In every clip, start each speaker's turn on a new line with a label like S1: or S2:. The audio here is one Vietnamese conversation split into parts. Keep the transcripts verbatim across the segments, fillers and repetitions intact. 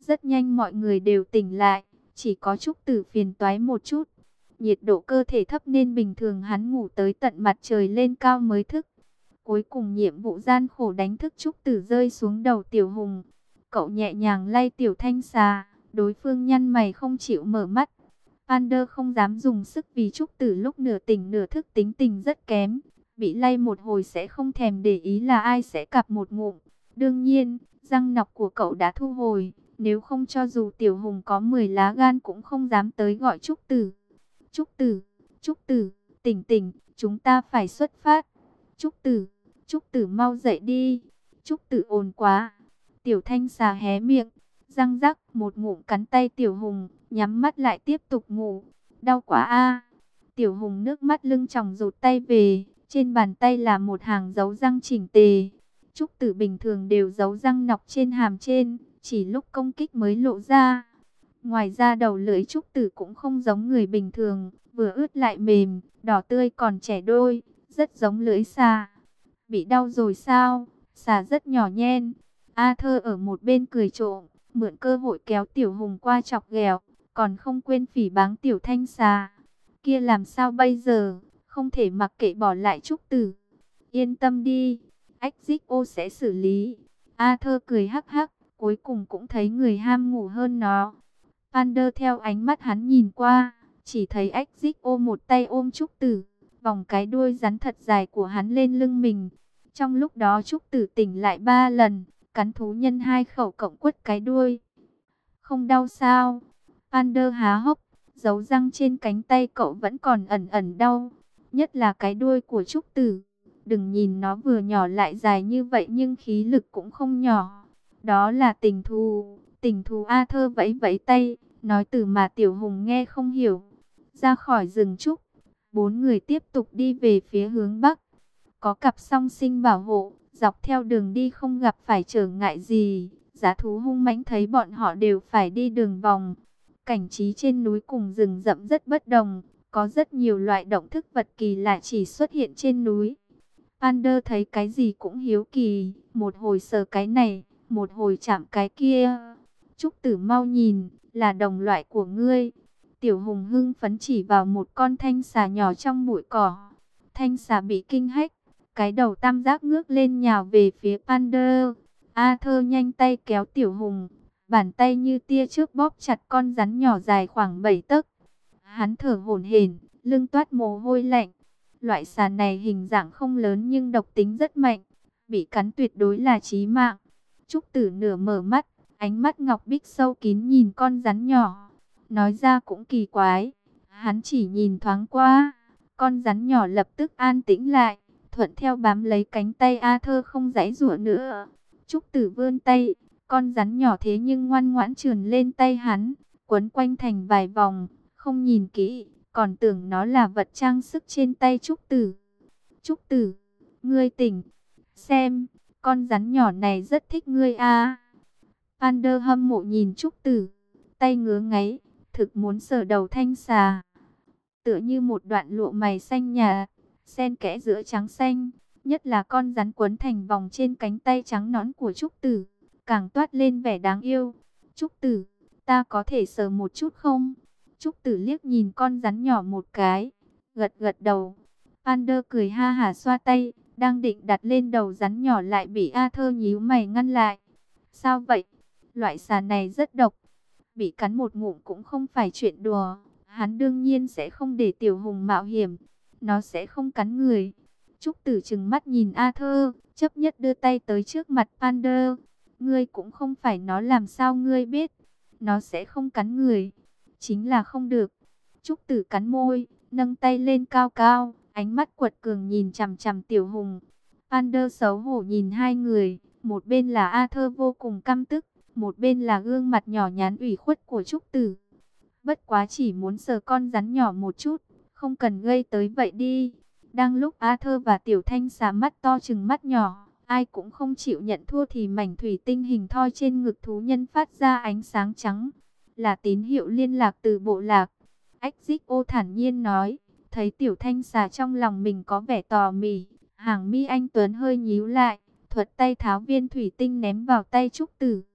S1: Rất nhanh mọi người đều tỉnh lại, chỉ có Trúc Tử phiền toái một chút. Nhiệt độ cơ thể thấp nên bình thường hắn ngủ tới tận mặt trời lên cao mới thức. Cuối cùng nhiệm vụ gian khổ đánh thức Trúc Tử rơi xuống đầu Tiểu Hùng. Cậu nhẹ nhàng lay Tiểu Thanh Xà, đối phương nhăn mày không chịu mở mắt. Pander không dám dùng sức vì Trúc Tử lúc nửa tỉnh nửa thức tính tình rất kém. Bị lay một hồi sẽ không thèm để ý là ai sẽ cặp một ngụm. Đương nhiên, răng nọc của cậu đã thu hồi. Nếu không cho dù Tiểu Hùng có mười lá gan cũng không dám tới gọi Trúc Tử. Trúc Tử, Trúc Tử, tỉnh tỉnh, chúng ta phải xuất phát. Trúc Tử, Trúc Tử mau dậy đi. Trúc Tử ồn quá. Tiểu Thanh Xà hé miệng, răng rắc một ngụm cắn tay Tiểu Hùng, nhắm mắt lại tiếp tục ngủ. Đau quá a. Tiểu Hùng nước mắt lưng tròng rụt tay về, trên bàn tay là một hàng dấu răng chỉnh tề. Trúc Tử bình thường đều giấu răng nọc trên hàm trên, chỉ lúc công kích mới lộ ra. Ngoài ra đầu lưỡi Trúc Tử cũng không giống người bình thường, vừa ướt lại mềm, đỏ tươi còn trẻ đôi, rất giống lưỡi xà. Bị đau rồi sao? Xà rất nhỏ nhen. A Thơ ở một bên cười trộm, mượn cơ hội kéo Tiểu Hùng qua chọc ghẹo, còn không quên phỉ báng Tiểu Thanh Xà. Kia làm sao bây giờ? Không thể mặc kệ bỏ lại Trúc Tử. Yên tâm đi, ách dích ô sẽ xử lý. A Thơ cười hắc hắc, cuối cùng cũng thấy người ham ngủ hơn nó. Pander theo ánh mắt hắn nhìn qua, chỉ thấy ách dích ô một tay ôm Trúc Tử, vòng cái đuôi rắn thật dài của hắn lên lưng mình. Trong lúc đó Trúc Tử tỉnh lại ba lần, cắn thú nhân hai khẩu cộng quất cái đuôi. Không đau sao? Pander há hốc, dấu răng trên cánh tay cậu vẫn còn ẩn ẩn đau, nhất là cái đuôi của Trúc Tử. Đừng nhìn nó vừa nhỏ lại dài như vậy nhưng khí lực cũng không nhỏ. Đó là tình thù, tình thù. A Thơ vẫy vẫy tay, nói từ mà Tiểu Hùng nghe không hiểu. Ra khỏi rừng trúc, bốn người tiếp tục đi về phía hướng Bắc. Có cặp song sinh bảo hộ, dọc theo đường đi không gặp phải trở ngại gì. Dã thú hung mãnh thấy bọn họ đều phải đi đường vòng. Cảnh trí trên núi cùng rừng rậm rất bất đồng, có rất nhiều loại động thức vật kỳ lạ chỉ xuất hiện trên núi. Pander thấy cái gì cũng hiếu kỳ, một hồi sờ cái này, một hồi chạm cái kia. Trúc Tử mau nhìn, là đồng loại của ngươi. Tiểu Hùng hưng phấn chỉ vào một con thanh xà nhỏ trong bụi cỏ. Thanh xà bị kinh hách, cái đầu tam giác ngước lên nhào về phía Pander. A Thơ nhanh tay kéo Tiểu Hùng, bàn tay như tia chớp bóp chặt con rắn nhỏ dài khoảng bảy tấc. Hắn thở hổn hển, lưng toát mồ hôi lạnh. Loại xà này hình dạng không lớn nhưng độc tính rất mạnh, bị cắn tuyệt đối là chí mạng. Trúc Tử nửa mở mắt, ánh mắt ngọc bích sâu kín nhìn con rắn nhỏ. Nói ra cũng kỳ quái, hắn chỉ nhìn thoáng qua, con rắn nhỏ lập tức an tĩnh lại, thuận theo bám lấy cánh tay A Thơ không giãy giụa nữa. Trúc Tử vươn tay, con rắn nhỏ thế nhưng ngoan ngoãn trườn lên tay hắn, quấn quanh thành vài vòng, không nhìn kỹ, còn tưởng nó là vật trang sức trên tay Trúc Tử. Trúc Tử, ngươi tỉnh, xem, con rắn nhỏ này rất thích ngươi a. Pander hâm mộ nhìn Trúc Tử, tay ngứa ngáy, thực muốn sờ đầu thanh xà. Tựa như một đoạn lụa mày xanh nhạt, xen kẽ giữa trắng xanh, nhất là con rắn quấn thành vòng trên cánh tay trắng nõn của Trúc Tử, càng toát lên vẻ đáng yêu. Trúc Tử, ta có thể sờ một chút không? Trúc Tử liếc nhìn con rắn nhỏ một cái, gật gật đầu. Pander cười ha hả xoa tay, đang định đặt lên đầu rắn nhỏ lại bị A Thơ nhíu mày ngăn lại. Sao vậy? Loại xà này rất độc, bị cắn một ngụm cũng không phải chuyện đùa. Hắn đương nhiên sẽ không để Tiểu Hùng mạo hiểm, nó sẽ không cắn người. Trúc Tử trừng mắt nhìn A Thơ, chấp nhất đưa tay tới trước mặt Pander. Ngươi cũng không phải nó, làm sao ngươi biết? Nó sẽ không cắn người. Chính là không được. Trúc Tử cắn môi, nâng tay lên cao cao, ánh mắt quật cường nhìn chằm chằm Tiểu Hùng. Pander xấu hổ nhìn hai người, một bên là A Thơ vô cùng căm tức, một bên là gương mặt nhỏ nhắn ủy khuất của Trúc Tử. Bất quá chỉ muốn sờ con rắn nhỏ một chút, không cần gây tới vậy đi. Đang lúc A Thơ và Tiểu Thanh xà mắt to trừng mắt nhỏ, ai cũng không chịu nhận thua thì mảnh thủy tinh hình thoi trên ngực thú nhân phát ra ánh sáng trắng. Là tín hiệu liên lạc từ bộ lạc. Ách Dích Ô thản nhiên nói, thấy Tiểu Thanh xà trong lòng mình có vẻ tò mỉ, hàng mi anh Tuấn hơi nhíu lại, thuật tay tháo viên thủy tinh ném vào tay Trúc Tử.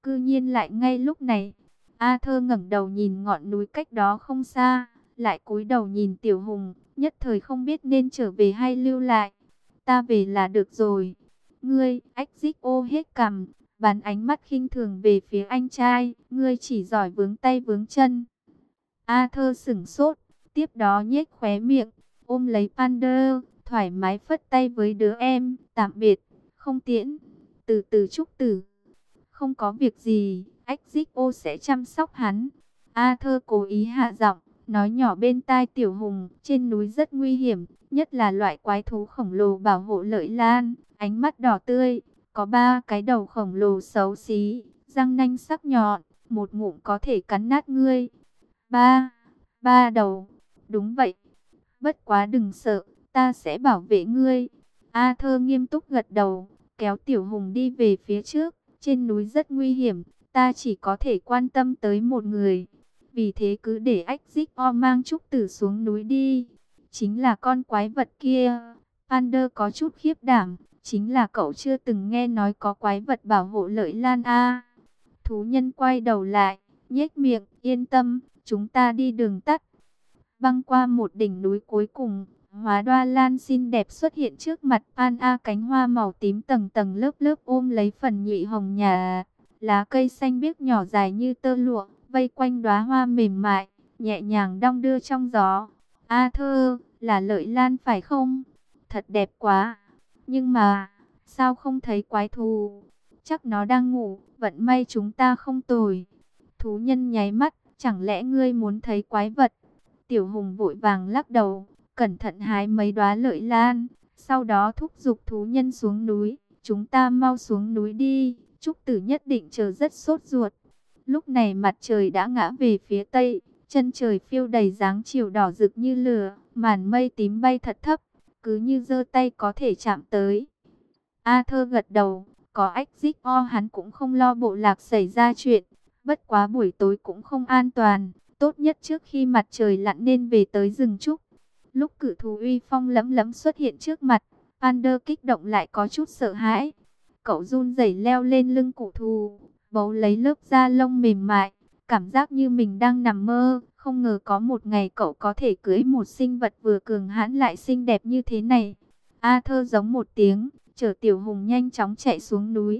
S1: Cư nhiên lại ngay lúc này. Arthur ngẩng đầu nhìn ngọn núi cách đó không xa, lại cúi đầu nhìn Tiểu Hùng, nhất thời không biết nên trở về hay lưu lại. Ta về là được rồi. Ngươi, ách dích ô hết cằm, bắn ánh mắt khinh thường về phía anh trai, ngươi chỉ giỏi vướng tay vướng chân. Arthur sửng sốt, tiếp đó nhếch khóe miệng, ôm lấy Pander, thoải mái phất tay với đứa em, tạm biệt, không tiễn, từ từ Trúc Tử. Không có việc gì, ách dích ô sẽ chăm sóc hắn. Arthur cố ý hạ giọng, nói nhỏ bên tai Tiểu Hùng, trên núi rất nguy hiểm, nhất là loại quái thú khổng lồ bảo hộ Lợi Lan, ánh mắt đỏ tươi, có ba cái đầu khổng lồ xấu xí, răng nanh sắc nhọn, một ngụm có thể cắn nát ngươi. Ba, ba đầu, đúng vậy. Bất quá đừng sợ, ta sẽ bảo vệ ngươi. Arthur nghiêm túc gật đầu, kéo Tiểu Hùng đi về phía trước. Trên núi rất nguy hiểm, ta chỉ có thể quan tâm tới một người. Vì thế cứ để ách dích o mang Trúc Tử xuống núi đi. Chính là con quái vật kia. Pander có chút khiếp đảm. Chính là cậu chưa từng nghe nói có quái vật bảo hộ Lợi Lan a. Thú nhân quay đầu lại, nhếch miệng, yên tâm, chúng ta đi đường tắt. Băng qua một đỉnh núi cuối cùng, Hóa Đoa Lan xinh đẹp xuất hiện trước mặt Pan A, cánh hoa màu tím tầng tầng lớp lớp ôm lấy phần nhụy hồng nhà. Lá cây xanh biếc nhỏ dài như tơ lụa, vây quanh đóa hoa mềm mại, nhẹ nhàng đong đưa trong gió. A Thơ, là Lợi Lan phải không? Thật đẹp quá. Nhưng mà, sao không thấy quái thú? Chắc nó đang ngủ, vận may chúng ta không tồi. Thú nhân nháy mắt, chẳng lẽ ngươi muốn thấy quái vật? Tiểu Hùng vội vàng lắc đầu, cẩn thận hái mấy đóa Lợi Lan, sau đó thúc giục thú nhân xuống núi. Chúng ta mau xuống núi đi, Trúc Tử nhất định chờ rất sốt ruột. Lúc này mặt trời đã ngã về phía tây, chân trời phiêu đầy dáng chiều đỏ rực như lửa, màn mây tím bay thật thấp, cứ như giơ tay có thể chạm tới. Arthur gật đầu, có ách dích o hắn cũng không lo bộ lạc xảy ra chuyện, bất quá buổi tối cũng không an toàn, tốt nhất trước khi mặt trời lặn nên về tới rừng trúc. Lúc cự thú uy phong lẫm lẫm xuất hiện trước mặt, Pander kích động lại có chút sợ hãi. Cậu run rẩy leo lên lưng cụ thú, bấu lấy lớp da lông mềm mại, cảm giác như mình đang nằm mơ. Không ngờ có một ngày cậu có thể cưỡi một sinh vật vừa cường hãn lại xinh đẹp như thế này. Arthur giống một tiếng, chở Tiểu Hùng nhanh chóng chạy xuống núi.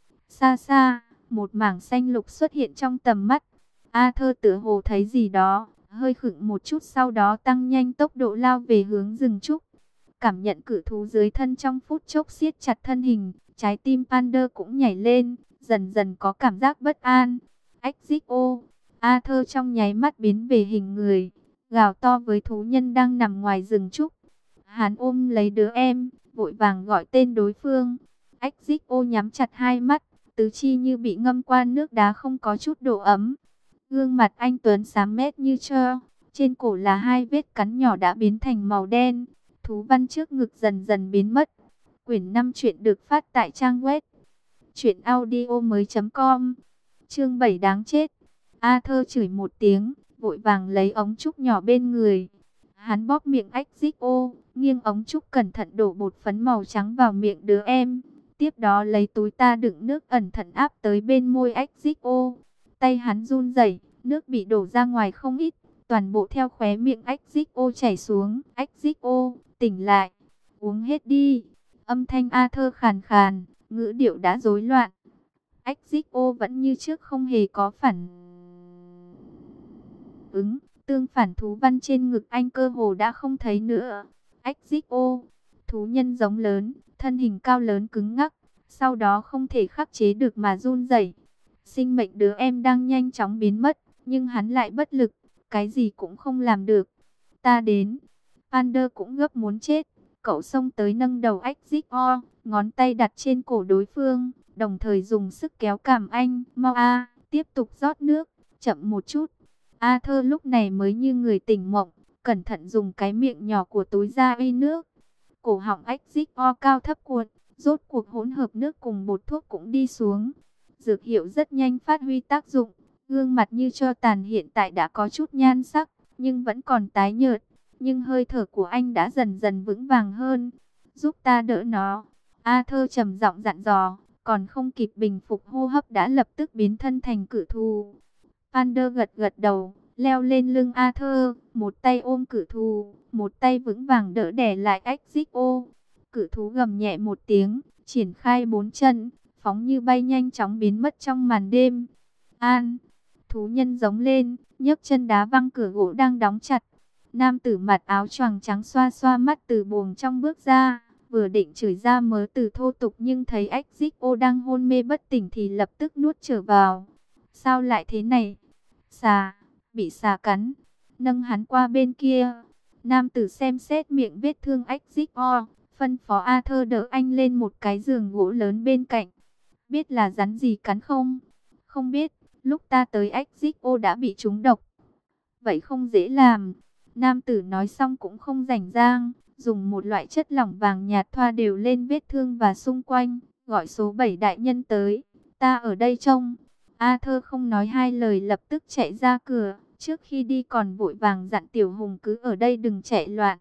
S1: Xa xa, một mảng xanh lục xuất hiện trong tầm mắt. Arthur tựa hồ thấy gì đó, hơi khựng một chút, sau đó tăng nhanh tốc độ lao về hướng rừng trúc. Cảm nhận cự thú dưới thân trong phút chốc siết chặt thân hình, trái tim Pander cũng nhảy lên, dần dần có cảm giác bất an. Ách dích ô, Arthur trong nháy mắt biến về hình người, gào to với thú nhân đang nằm ngoài rừng trúc. Hắn ôm lấy đứa em, vội vàng gọi tên đối phương. Ách dích ô nhắm chặt hai mắt, tứ chi như bị ngâm qua nước đá, không có chút độ ấm. Gương mặt anh Tuấn xám mét như trơ, trên cổ là hai vết cắn nhỏ đã biến thành màu đen. Thú văn trước ngực dần dần biến mất. Quyển năm truyện được phát tại trang web truyện audio mới chấm com. Chương bảy đáng chết. Arthur chửi một tiếng, vội vàng lấy ống trúc nhỏ bên người. Hắn bóp miệng ách dích ô, nghiêng ống trúc cẩn thận đổ bột phấn màu trắng vào miệng đứa em. Tiếp đó lấy túi ta đựng nước ẩn thận áp tới bên môi ách dích ô. Tay hắn run rẩy, nước bị đổ ra ngoài không ít, toàn bộ theo khóe miệng ách dích ô chảy xuống. Ách dích ô, tỉnh lại, uống hết đi. Âm thanh Arthur khàn khàn, ngữ điệu đã rối loạn. Ách dích ô vẫn như trước không hề có phản ứng, tương phản thú văn trên ngực anh cơ hồ đã không thấy nữa. Ách dích ô, thú nhân giống lớn, thân hình cao lớn cứng ngắc, sau đó không thể khắc chế được mà run rẩy. Sinh mệnh đứa em đang nhanh chóng biến mất, nhưng hắn lại bất lực, cái gì cũng không làm được. Ta đến. Pander cũng gấp muốn chết, cậu xông tới nâng đầu ách dích o, ngón tay đặt trên cổ đối phương, đồng thời dùng sức kéo cằm anh. Mau a, tiếp tục rót nước, chậm một chút. Arthur lúc này mới như người tỉnh mộng, cẩn thận dùng cái miệng nhỏ của túi ra uy nước. Cổ họng ách dích o cao thấp cuộn, rốt cuộc hỗn hợp nước cùng bột thuốc cũng đi xuống. Dược hiệu rất nhanh phát huy tác dụng, gương mặt như tro tàn hiện tại đã có chút nhan sắc, nhưng vẫn còn tái nhợt. Nhưng hơi thở của anh đã dần dần vững vàng hơn. Giúp ta đỡ nó. Arthur trầm giọng dặn dò, còn không kịp bình phục hô hấp đã lập tức biến thân thành cự thú. Pander gật gật đầu, leo lên lưng Arthur, một tay ôm cự thú, một tay vững vàng đỡ đè lại Exio. Cự thú gầm nhẹ một tiếng, triển khai bốn chân, phóng như bay nhanh chóng biến mất trong màn đêm. An, thú nhân giống lên, nhấc chân đá văng cửa gỗ đang đóng chặt. Nam tử mặc áo choàng trắng xoa xoa mắt từ buồng trong bước ra, vừa định chửi ra mớ từ thô tục nhưng thấy Exio đang hôn mê bất tỉnh thì lập tức nuốt trở vào. Sao lại thế này? Xà, bị xà cắn, nâng hắn qua bên kia. Nam tử xem xét miệng vết thương Exio, phân phó Arthur đỡ anh lên một cái giường gỗ lớn bên cạnh. Biết là rắn gì cắn không? Không biết, lúc ta tới Exio đã bị trúng độc. Vậy không dễ làm. Nam tử nói xong cũng không rảnh rang, dùng một loại chất lỏng vàng nhạt thoa đều lên vết thương và xung quanh, gọi số bảy đại nhân tới. Ta ở đây trông. Arthur không nói hai lời lập tức chạy ra cửa, trước khi đi còn vội vàng dặn Tiểu Hùng cứ ở đây đừng chạy loạn.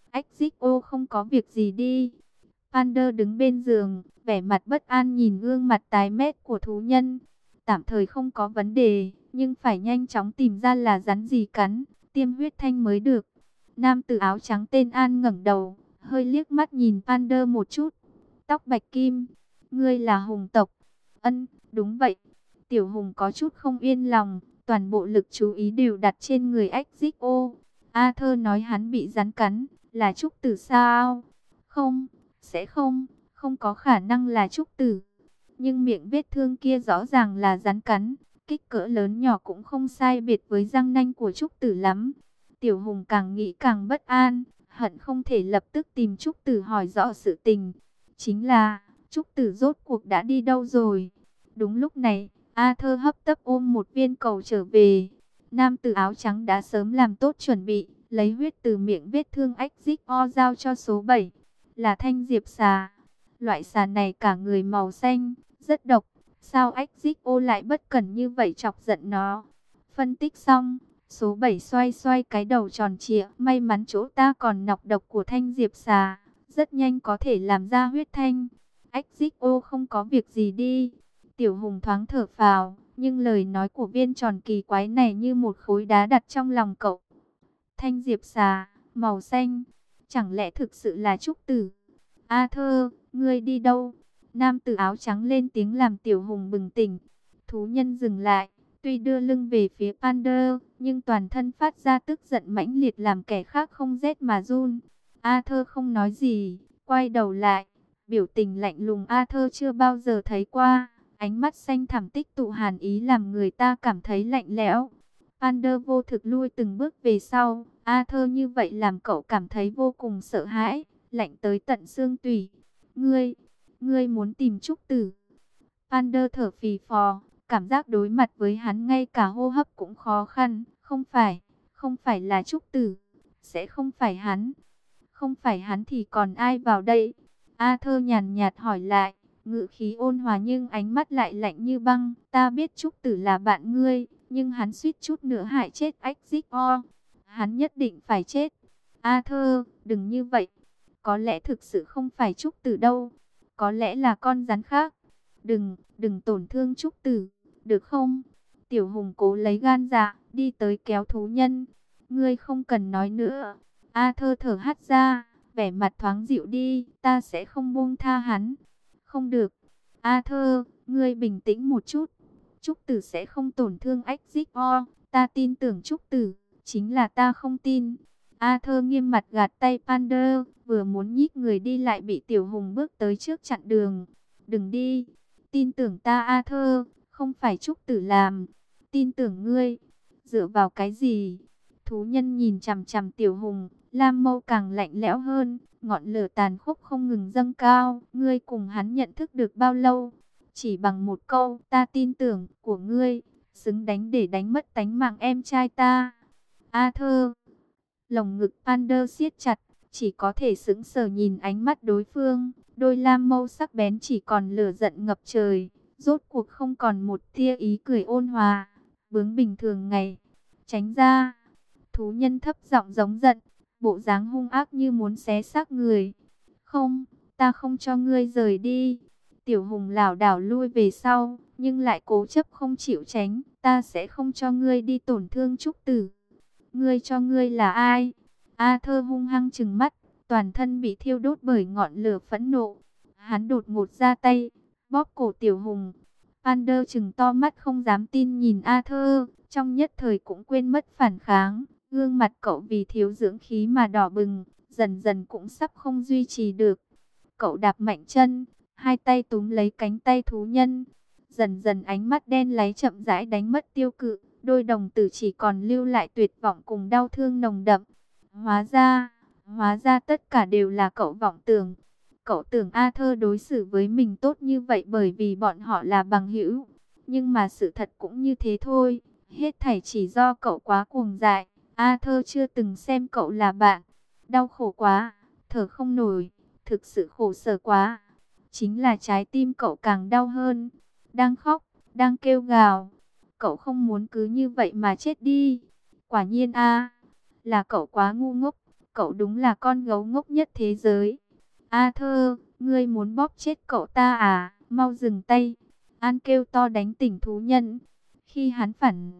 S1: Exio không có việc gì đi. Pander đứng bên giường, vẻ mặt bất an nhìn gương mặt tái mét của thú nhân. Tạm thời không có vấn đề, nhưng phải nhanh chóng tìm ra là rắn gì cắn, tiêm huyết thanh mới được. Nam tử áo trắng tên An ngẩng đầu, hơi liếc mắt nhìn Pander một chút. Tóc bạch kim, ngươi là Hùng tộc. Ân, đúng vậy. Tiểu Hùng có chút không yên lòng, toàn bộ lực chú ý đều đặt trên người Exio. Arthur nói hắn bị rắn cắn, là trúc tử sao? Không, sẽ không, không có khả năng là trúc tử. Nhưng miệng vết thương kia rõ ràng là rắn cắn, kích cỡ lớn nhỏ cũng không sai biệt với răng nanh của trúc tử lắm. Tiểu Hùng càng nghĩ càng bất an, hận không thể lập tức tìm trúc tử hỏi rõ sự tình. Chính là, trúc tử rốt cuộc đã đi đâu rồi? Đúng lúc này, Arthur hấp tấp ôm một viên cầu trở về. Nam tử áo trắng đã sớm làm tốt chuẩn bị, lấy huyết từ miệng vết thương Exio giao cho số bảy. Là thanh diệp xà. Loại xà này cả người màu xanh, rất độc. Sao Exio lại bất cẩn như vậy chọc giận nó? Phân tích xong, số bảy xoay xoay cái đầu tròn trịa. May mắn chỗ ta còn nọc độc của thanh diệp xà, rất nhanh có thể làm ra huyết thanh. Exio không có việc gì đi. Tiểu Hùng thoáng thở phào, nhưng lời nói của viên tròn kỳ quái này như một khối đá đặt trong lòng cậu. Thanh diệp xà, màu xanh, chẳng lẽ thực sự là trúc tử? Arthur, ngươi đi đâu? Nam tử áo trắng lên tiếng làm Tiểu Hùng bừng tỉnh. Thú nhân dừng lại, tuy đưa lưng về phía Pander, nhưng toàn thân phát ra tức giận mãnh liệt làm kẻ khác không rét mà run. Arthur không nói gì, quay đầu lại, biểu tình lạnh lùng Arthur chưa bao giờ thấy qua. Ánh mắt xanh thẳm tích tụ hàn ý làm người ta cảm thấy lạnh lẽo. Pander vô thực lui từng bước về sau. Arthur như vậy làm cậu cảm thấy vô cùng sợ hãi, lạnh tới tận xương tủy. Ngươi, ngươi muốn tìm trúc tử? Pander thở phì phò, cảm giác đối mặt với hắn ngay cả hô hấp cũng khó khăn. Không phải, không phải là trúc tử, sẽ không phải hắn. Không phải hắn thì còn ai vào đây? Arthur nhàn nhạt hỏi lại, ngữ khí ôn hòa nhưng ánh mắt lại lạnh như băng. Ta biết trúc tử là bạn ngươi, nhưng hắn suýt chút nữa hại chết Exio. Hắn nhất định phải chết. Arthur, đừng như vậy. Có lẽ thực sự không phải trúc tử đâu. Có lẽ là con rắn khác. Đừng, đừng tổn thương trúc tử, được không? Tiểu Hùng cố lấy gan dạ, đi tới kéo thú nhân. Ngươi không cần nói nữa. Arthur thở hắt ra, vẻ mặt thoáng dịu đi. Ta sẽ không buông tha hắn. Không được. Arthur, ngươi bình tĩnh một chút. Trúc tử sẽ không tổn thương Exio. Ta tin tưởng trúc tử. Chính là ta không tin. Arthur nghiêm mặt gạt tay Pander, vừa muốn nhích người đi lại bị Tiểu Hùng bước tới trước chặn đường. Đừng đi. Tin tưởng ta Arthur, không phải trúc tử làm. Tin tưởng ngươi. Dựa vào cái gì? Thú nhân nhìn chằm chằm Tiểu Hùng, lam mâu càng lạnh lẽo hơn, ngọn lửa tàn khốc không ngừng dâng cao. Ngươi cùng hắn nhận thức được bao lâu? Chỉ bằng một câu, ta tin tưởng, của ngươi, xứng đánh để đánh mất tánh mạng em trai ta. Arthur, lồng ngực Pander siết chặt, chỉ có thể sững sờ nhìn ánh mắt đối phương. Đôi lam mâu sắc bén chỉ còn lửa giận ngập trời, rốt cuộc không còn một tia ý cười ôn hòa, bướng bình thường ngày. Tránh ra. Thú nhân thấp giọng giống giận, bộ dáng hung ác như muốn xé xác người. Không, ta không cho ngươi rời đi. Tiểu Hùng lảo đảo lui về sau, nhưng lại cố chấp không chịu tránh. Ta sẽ không cho ngươi đi tổn thương Trúc Tử. Ngươi cho ngươi là ai? A Thơ hung hăng trừng mắt, toàn thân bị thiêu đốt bởi ngọn lửa phẫn nộ. Hắn đột ngột ra tay, bóp cổ Tiểu Hùng. Pander trừng to mắt không dám tin nhìn A Thơ, trong nhất thời cũng quên mất phản kháng. Gương mặt cậu vì thiếu dưỡng khí mà đỏ bừng, dần dần cũng sắp không duy trì được. Cậu đạp mạnh chân, hai tay túm lấy cánh tay thú nhân. Dần dần ánh mắt đen láy chậm rãi đánh mất tiêu cự, đôi đồng tử chỉ còn lưu lại tuyệt vọng cùng đau thương nồng đậm. Hóa ra, hóa ra tất cả đều là cậu vọng tưởng. Cậu tưởng A Thơ đối xử với mình tốt như vậy bởi vì bọn họ là bằng hữu. Nhưng mà sự thật cũng như thế thôi, hết thảy chỉ do cậu quá cuồng dại. A Thơ chưa từng xem cậu là bạn. Đau khổ quá, thở không nổi, thực sự khổ sở quá. Chính là trái tim cậu càng đau hơn, đang khóc, đang kêu gào. Cậu không muốn cứ như vậy mà chết đi. Quả nhiên a, là cậu quá ngu ngốc, cậu đúng là con gấu ngốc nhất thế giới. A Thơ, ngươi muốn bóp chết cậu ta à? Mau dừng tay. An kêu to đánh tỉnh thú nhân. Khi hắn phản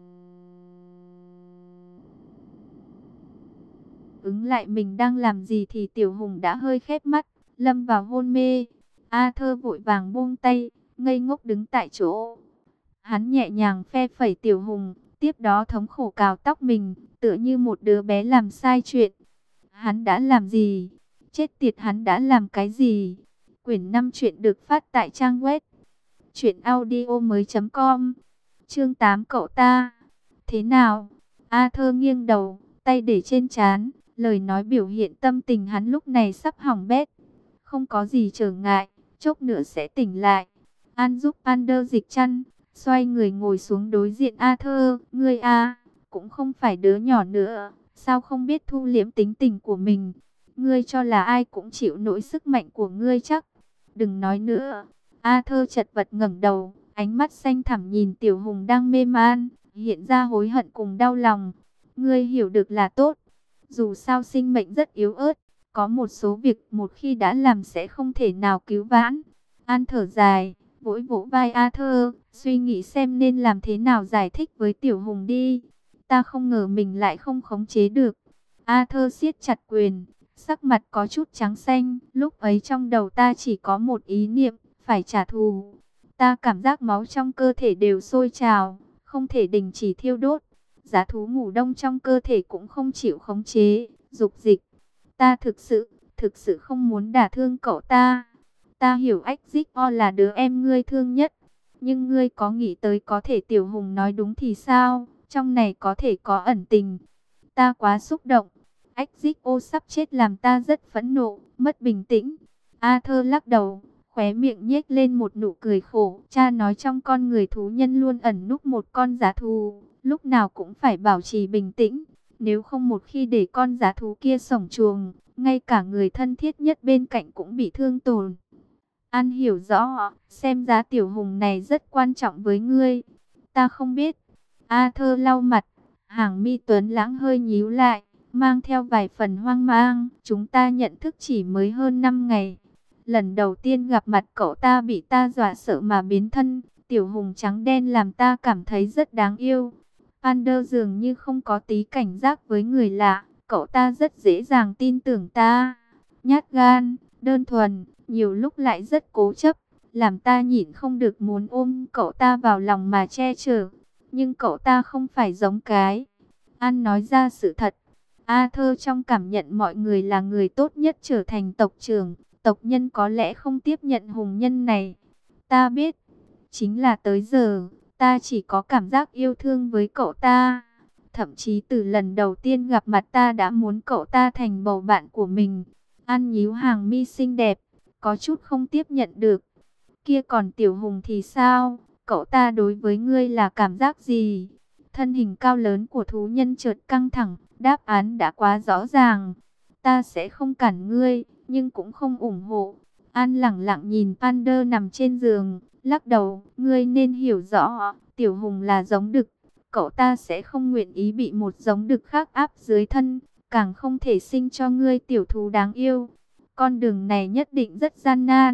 S1: ứng lại mình đang làm gì thì Tiểu Hùng đã hơi khép mắt, lâm vào hôn mê. A Thơ vội vàng buông tay, ngây ngốc đứng tại chỗ. Hắn nhẹ nhàng phe phẩy Tiểu Hùng, tiếp đó thống khổ cào tóc mình, tựa như một đứa bé làm sai chuyện. Hắn đã làm gì? Chết tiệt, hắn đã làm cái gì? Quyển năm truyện được phát tại trang web truyện audio mới chấm com. Chương tám, cậu ta. Thế nào? A Thơ nghiêng đầu, tay để trên trán, lời nói biểu hiện tâm tình hắn lúc này sắp hỏng bét. Không có gì trở ngại, chốc nữa sẽ tỉnh lại. An giúp Pander dịch chăn, xoay người ngồi xuống đối diện A Thơ. Ngươi a, cũng không phải đứa nhỏ nữa, sao không biết thu liễm tính tình của mình? Ngươi cho là ai cũng chịu nổi sức mạnh của ngươi chắc? Đừng nói nữa. A Thơ chật vật ngẩng đầu, ánh mắt xanh thẳm nhìn Tiểu Hùng đang mê man, hiện ra hối hận cùng đau lòng. Ngươi hiểu được là tốt. Dù sao sinh mệnh rất yếu ớt, có một số việc một khi đã làm sẽ không thể nào cứu vãn. An thở dài, vỗ vỗ vai A Thơ, suy nghĩ xem nên làm thế nào giải thích với Tiểu Hùng đi. Ta không ngờ mình lại không khống chế được. A Thơ siết chặt quyền, sắc mặt có chút trắng xanh. Lúc ấy trong đầu ta chỉ có một ý niệm, phải trả thù. Ta cảm giác máu trong cơ thể đều sôi trào, không thể đình chỉ thiêu đốt. Giá thú ngủ đông trong cơ thể cũng không chịu khống chế, dục dịch. Ta thực sự, thực sự không muốn đả thương cậu ta. Ta hiểu Ách Dích O là đứa em ngươi thương nhất. Nhưng ngươi có nghĩ tới có thể Tiểu Hùng nói đúng thì sao? Trong này có thể có ẩn tình. Ta quá xúc động. Ách Dích O sắp chết làm ta rất phẫn nộ, mất bình tĩnh. A Thơ lắc đầu, khóe miệng nhếch lên một nụ cười khổ. Cha nói trong con người thú nhân luôn ẩn núp một con giá thú, lúc nào cũng phải bảo trì bình tĩnh. Nếu không một khi để con giá thú kia sổng chuồng, ngay cả người thân thiết nhất bên cạnh cũng bị thương tổn. An hiểu rõ, xem giá Tiểu Hùng này rất quan trọng với ngươi. Ta không biết. A Thơ lau mặt, hàng mi tuấn lãng hơi nhíu lại, mang theo vài phần hoang mang. Chúng ta nhận thức chỉ mới hơn năm ngày. Lần đầu tiên gặp mặt cậu ta bị ta dọa sợ mà biến thân. Tiểu Hùng trắng đen làm ta cảm thấy rất đáng yêu. Pander dường như không có tí cảnh giác với người lạ. Cậu ta rất dễ dàng tin tưởng ta. Nhát gan, đơn thuần, nhiều lúc lại rất cố chấp, làm ta nhịn không được muốn ôm cậu ta vào lòng mà che chở. Nhưng cậu ta không phải giống cái. An nói ra sự thật. A Thơ trong cảm nhận mọi người là người tốt nhất trở thành tộc trưởng. Tộc nhân có lẽ không tiếp nhận hùng nhân này. Ta biết, chính là tới giờ, ta chỉ có cảm giác yêu thương với cậu ta. Thậm chí từ lần đầu tiên gặp mặt ta đã muốn cậu ta thành bầu bạn của mình. An nhíu hàng mi xinh đẹp, có chút không tiếp nhận được. Kia còn Tiểu Hùng thì sao? Cậu ta đối với ngươi là cảm giác gì? Thân hình cao lớn của thú nhân chợt căng thẳng, đáp án đã quá rõ ràng. Ta sẽ không cản ngươi, nhưng cũng không ủng hộ. An lẳng lặng nhìn Pander nằm trên giường, lắc đầu. Ngươi nên hiểu rõ, Tiểu Hùng là giống đực. Cậu ta sẽ không nguyện ý bị một giống đực khác áp dưới thân, càng không thể sinh cho ngươi tiểu thú đáng yêu. Con đường này nhất định rất gian nan,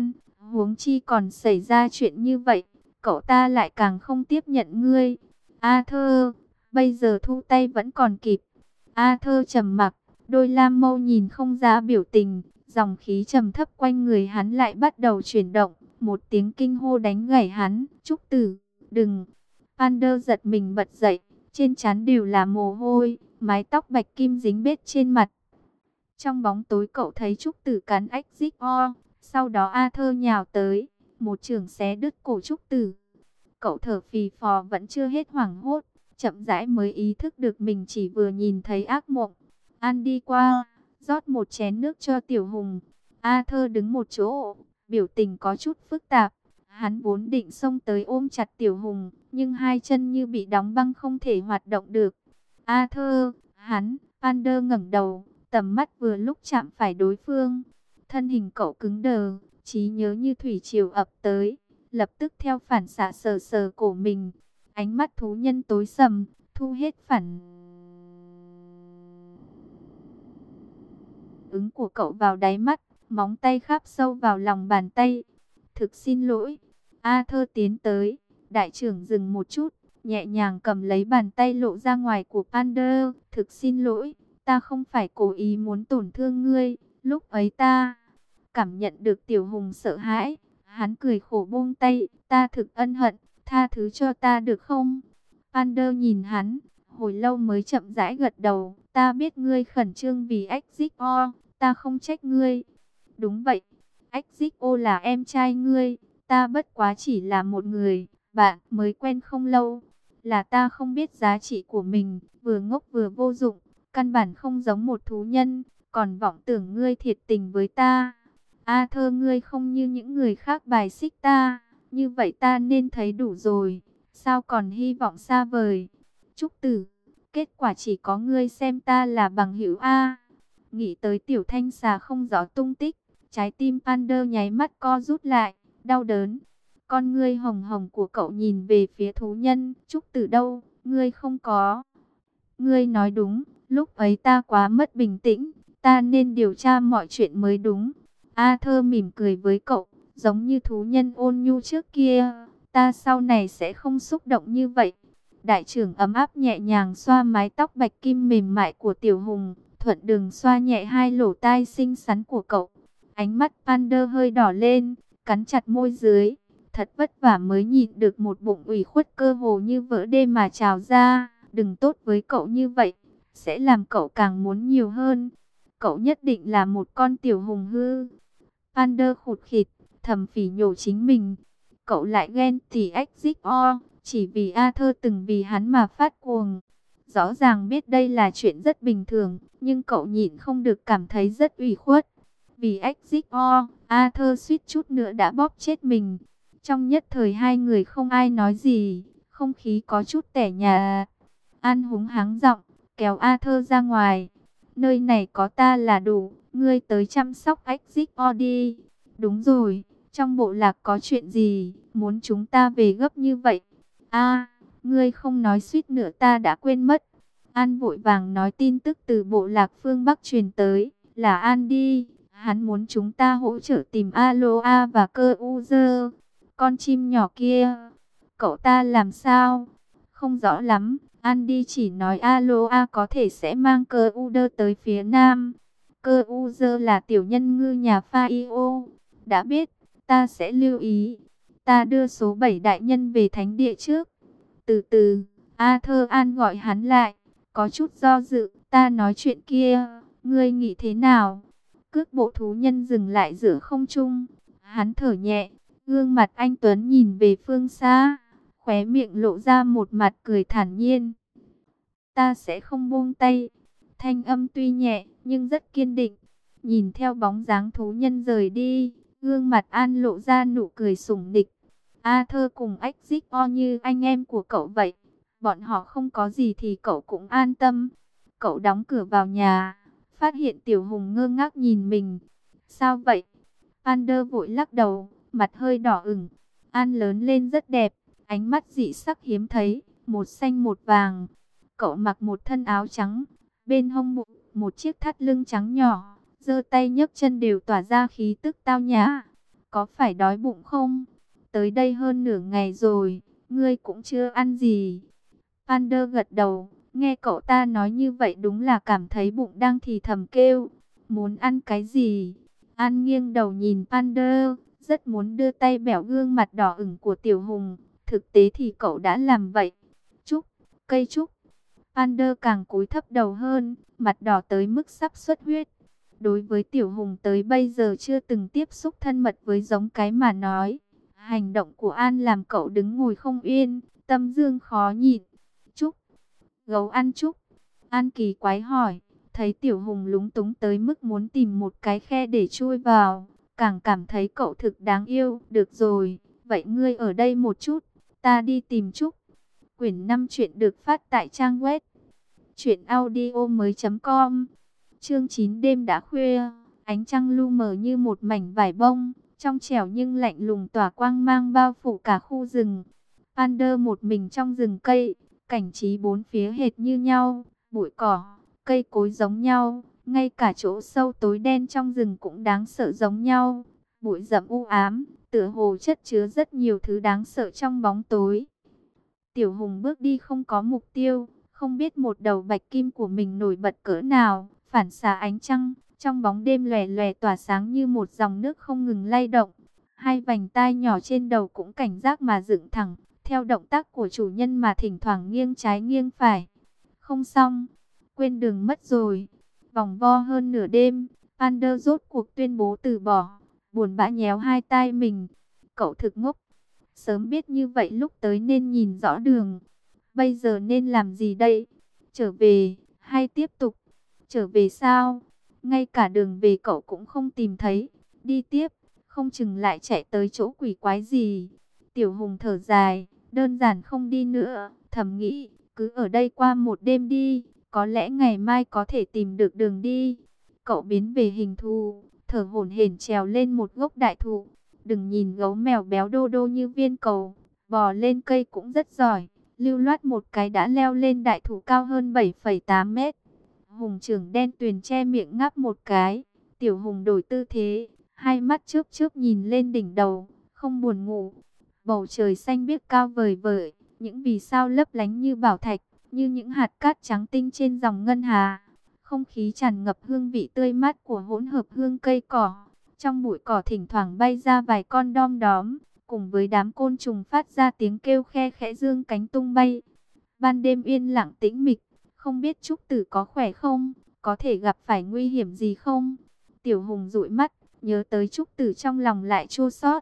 S1: Huống chi còn xảy ra chuyện như vậy, cậu ta lại càng không tiếp nhận ngươi. Arthur, bây giờ thu tay vẫn còn kịp. Arthur trầm mặc, đôi lam mâu nhìn không ra biểu tình, dòng khí trầm thấp quanh người hắn lại bắt đầu chuyển động. Một tiếng kinh hô đánh gãy hắn. Trúc Tử, đừng. Pander giật mình bật dậy, trên trán đều là mồ hôi, mái tóc bạch kim dính bết trên mặt. Trong bóng tối cậu thấy Trúc Tử cắn ách dích o, sau đó Arthur nhào tới, một chưởng xé đứt cổ Trúc Tử. Cậu thở phì phò vẫn chưa hết hoảng hốt, chậm rãi mới ý thức được mình chỉ vừa nhìn thấy ác mộng. An đi qua, rót một chén nước cho Tiểu Hùng. Arthur đứng một chỗ, biểu tình có chút phức tạp. Hắn vốn định xông tới ôm chặt Tiểu Hùng, nhưng hai chân như bị đóng băng không thể hoạt động được. Arthur, hắn, Pander ngẩng đầu, tầm mắt vừa lúc chạm phải đối phương. Thân hình cậu cứng đờ, trí nhớ như thủy triều ập tới, lập tức theo phản xạ sờ sờ cổ mình. Ánh mắt thú nhân tối sầm, thu hết phản ứng của cậu vào đáy mắt, móng tay khắp sâu vào lòng bàn tay. Thực xin lỗi. Arthur tiến tới, đại trưởng dừng một chút, nhẹ nhàng cầm lấy bàn tay lộ ra ngoài của Pander. Thực xin lỗi, ta không phải cố ý muốn tổn thương ngươi. Lúc ấy ta cảm nhận được Tiểu Hùng sợ hãi, hắn cười khổ buông tay. Ta thực ân hận, tha thứ cho ta được không? Pander nhìn hắn, hồi lâu mới chậm rãi gật đầu. Ta biết ngươi khẩn trương vì Exit-O, ta không trách ngươi. Đúng vậy, Exit-O là em trai ngươi, ta bất quá chỉ là một người bạn mới quen không lâu. Là ta không biết giá trị của mình, vừa ngốc vừa vô dụng, căn bản không giống một thú nhân, còn vọng tưởng ngươi thiệt tình với ta. Arthur, ngươi không như những người khác bài xích ta, như vậy ta nên thấy đủ rồi, sao còn hy vọng xa vời? Trúc Tử, kết quả chỉ có ngươi xem ta là bằng hữu a. Nghĩ tới Tiểu Thanh xà không rõ tung tích, trái tim Pander nháy mắt co rút lại, đau đớn. Con ngươi hồng hồng của cậu nhìn về phía thú nhân. Trúc Tử đâu? Ngươi không có. Ngươi nói đúng, lúc ấy ta quá mất bình tĩnh, ta nên điều tra mọi chuyện mới đúng. Arthur mỉm cười với cậu, giống như thú nhân ôn nhu trước kia. Ta sau này sẽ không xúc động như vậy. Đại trưởng ấm áp nhẹ nhàng xoa mái tóc bạch kim mềm mại của Tiểu Hùng, thuận đường xoa nhẹ hai lỗ tai xinh xắn của cậu. Ánh mắt Pander hơi đỏ lên, cắn chặt môi dưới. Thật vất vả mới nhịn được một bụng ủy khuất cơ hồ như vỡ đê mà trào ra. Đừng tốt với cậu như vậy, sẽ làm cậu càng muốn nhiều hơn. Cậu nhất định là một con Tiểu Hùng hư. Pander khụt khịt, thầm phỉ nhổ chính mình. Cậu lại ghen tỉ Exit-O, chỉ vì Arthur từng vì hắn mà phát cuồng. Rõ ràng biết đây là chuyện rất bình thường, nhưng cậu nhịn không được cảm thấy rất ủy khuất. Vì Exit-O, Arthur suýt chút nữa đã bóp chết mình. Trong nhất thời hai người không ai nói gì, không khí có chút tẻ nhà. An húng hắng giọng, kéo Arthur ra ngoài. Nơi này có ta là đủ, ngươi tới chăm sóc Exit-O đi. Đúng rồi, trong bộ lạc có chuyện gì, muốn chúng ta về gấp như vậy? A, ngươi không nói suýt nữa ta đã quên mất. An vội vàng nói tin tức từ bộ lạc phương Bắc truyền tới, là An đi. Hắn muốn chúng ta hỗ trợ tìm Aloa và cơ u dơ. Con chim nhỏ kia, cậu ta làm sao? Không rõ lắm, Andy chỉ nói Aloha có thể sẽ mang cơ u đơ tới phía nam. Cơ u dơ là tiểu nhân ngư nhà Phao. Đã biết, ta sẽ lưu ý. Ta đưa số bảy đại nhân về thánh địa trước. Từ từ, Arthur An gọi hắn lại, có chút do dự. Ta nói chuyện kia, ngươi nghĩ thế nào? Cước bộ thú nhân dừng lại giữa không trung. Hắn thở nhẹ, gương mặt anh Tuấn nhìn về phương xa, khóe miệng lộ ra một mặt cười thản nhiên. Ta sẽ không buông tay. Thanh âm tuy nhẹ, nhưng rất kiên định. Nhìn theo bóng dáng thú nhân rời đi, gương mặt An lộ ra nụ cười sủng nịch. Arthur cùng Exit-O như anh em của cậu vậy. Bọn họ không có gì thì cậu cũng an tâm. Cậu đóng cửa vào nhà, phát hiện Tiểu Hùng ngơ ngác nhìn mình. Sao vậy? Pander vội lắc đầu, mặt hơi đỏ ửng. An lớn lên rất đẹp, ánh mắt dị sắc hiếm thấy, một xanh một vàng. Cậu mặc một thân áo trắng, bên hông bụng một chiếc thắt lưng trắng nhỏ, giơ tay nhấc chân đều tỏa ra khí tức tao nhã. có phải đói bụng không? Tới đây hơn nửa ngày rồi, ngươi cũng chưa ăn gì. Pander gật đầu, nghe cậu ta nói như vậy đúng là cảm thấy bụng đang thì thầm kêu. Muốn ăn cái gì? An nghiêng đầu nhìn Pander, rất muốn đưa tay bẻo gương mặt đỏ ửng của Tiểu Hùng. Thực tế thì cậu đã làm vậy. Trúc, cây trúc. Pander càng cúi thấp đầu hơn, mặt đỏ tới mức sắp xuất huyết. Đối với Tiểu Hùng tới bây giờ chưa từng tiếp xúc thân mật với giống cái mà nói. Hành động của An làm cậu đứng ngồi không yên, tâm dương khó nhịn. Trúc, gấu ăn trúc. An kỳ quái hỏi, thấy Tiểu Hùng lúng túng tới mức muốn tìm một cái khe để chui vào. Càng cảm thấy cậu thực đáng yêu. Được rồi, vậy ngươi ở đây một chút, ta đi tìm trúc. Quyển năm chuyện được phát tại trang web truyện audio mới chấm com. Chương chín đêm đã khuya, ánh trăng lu mờ như một mảnh vải bông, trong trẻo nhưng lạnh lùng tỏa quang mang bao phủ cả khu rừng. Pander một mình trong rừng cây, cảnh trí bốn phía hệt như nhau, bụi cỏ, cây cối giống nhau, ngay cả chỗ sâu tối đen trong rừng cũng đáng sợ giống nhau. Bụi rậm u ám, tựa hồ chất chứa rất nhiều thứ đáng sợ trong bóng tối. Tiểu Hùng bước đi không có mục tiêu, không biết một đầu bạch kim của mình nổi bật cỡ nào, phản xạ ánh trăng, trong bóng đêm lòe lòe tỏa sáng như một dòng nước không ngừng lay động. Hai vành tai nhỏ trên đầu cũng cảnh giác mà dựng thẳng, theo động tác của chủ nhân mà thỉnh thoảng nghiêng trái nghiêng phải. Không xong, quên đường mất rồi. Vòng vo hơn nửa đêm, Pander rốt cuộc tuyên bố từ bỏ, buồn bã nhéo hai tai mình. Cậu thực ngốc. Sớm biết như vậy lúc tới nên nhìn rõ đường. Bây giờ nên làm gì đây? Trở về, hay tiếp tục? Trở về sao? Ngay cả đường về cậu cũng không tìm thấy. Đi tiếp, không chừng lại chạy tới chỗ quỷ quái gì. Tiểu Hùng thở dài, đơn giản không đi nữa. Thầm nghĩ, cứ ở đây qua một đêm đi. Có lẽ ngày mai có thể tìm được đường đi. Cậu biến về hình thù, thở hổn hển trèo lên một gốc đại thụ. Đừng nhìn gấu mèo béo đô đô như viên cầu, bò lên cây cũng rất giỏi. Lưu loát một cái đã leo lên đại thụ cao hơn bảy phẩy tám mét. Hùng trưởng đen tuyền che miệng ngáp một cái. Tiểu Hùng đổi tư thế, hai mắt chớp chớp nhìn lên đỉnh đầu, không buồn ngủ. Bầu trời xanh biếc cao vời vợi, những vì sao lấp lánh như bảo thạch, như những hạt cát trắng tinh trên dòng ngân hà. Không khí tràn ngập hương vị tươi mát của hỗn hợp hương cây cỏ. Trong bụi cỏ thỉnh thoảng bay ra vài con đom đóm, cùng với đám côn trùng phát ra tiếng kêu khe khẽ dương cánh tung bay. Ban đêm yên lặng tĩnh mịch, không biết Trúc Tử có khỏe không, có thể gặp phải nguy hiểm gì không? Tiểu Hùng dụi mắt, nhớ tới Trúc Tử trong lòng lại chua xót.